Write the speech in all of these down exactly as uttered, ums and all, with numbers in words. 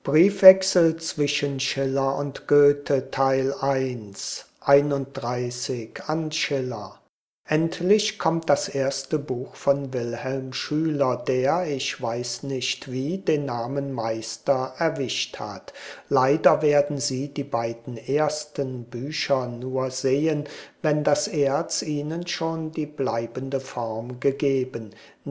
Briefwechsel zwischen Schiller und Goethe Teil eins einunddreißig an Schiller. Endlich kommt das erste Buch von Wilhelm Schüler, der, ich weiß nicht wie, den Namen Meister erwischt hat. Leider werden Sie die beiden ersten Bücher nur sehen, wenn das Erz ihnen schon die bleibende Form gegeben.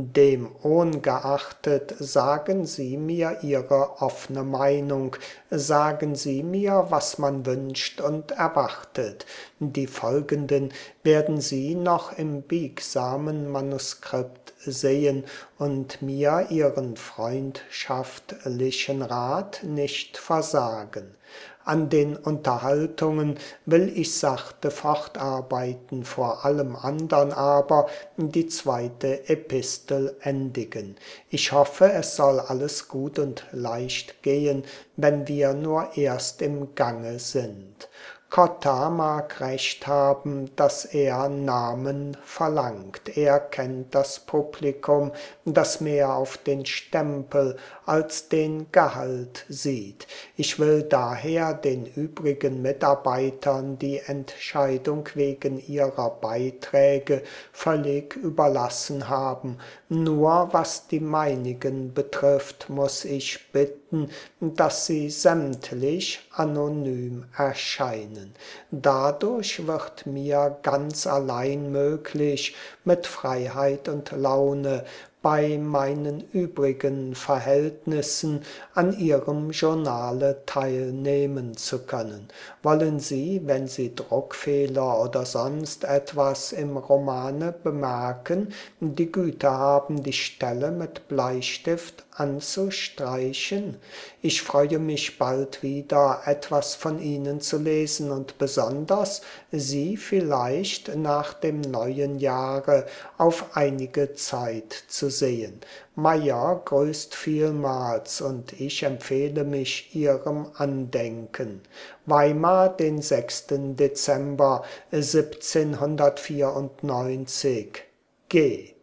Demungeachtet sagen Sie mir Ihre offene Meinung, sagen Sie mir, was man wünscht und erwartet. Die folgenden werden Sie noch im biegsamen Manuskript sehen und mir Ihren freundschaftlichen Rat nicht versagen. An den Unterhaltungen will ich sachte fortarbeiten, vor allem andern aber die zweite Epistel endigen. Ich hoffe, es soll alles gut und leicht gehen, wenn wir nur erst im Gange sind. Cotta mag recht haben, dass er Namen verlangt. Er kennt das Publikum, das mehr auf den Stempel als den Gehalt sieht. Ich will daher den übrigen Mitarbeitern die Entscheidung wegen ihrer Beiträge völlig überlassen haben. Nur was die meinigen betrifft, muss ich bitten, dass sie sämtlich anonym erscheinen. Dadurch wird mir ganz allein möglich, mit Freiheit und Laune bei meinen übrigen Verhältnissen an Ihrem Journale teilnehmen zu können. Wollen Sie, wenn Sie Druckfehler oder sonst etwas im Romane bemerken, die Güte haben, die Stelle mit Bleistift anzustreichen? Ich freue mich bald wieder, etwas von Ihnen zu lesen und besonders Sie vielleicht nach dem neuen Jahre auf einige Zeit zu sehen. Meyer grüßt vielmals und ich empfehle mich Ihrem Andenken. Weimar, den sechsten Dezember siebzehnhundertvierundneunzig. G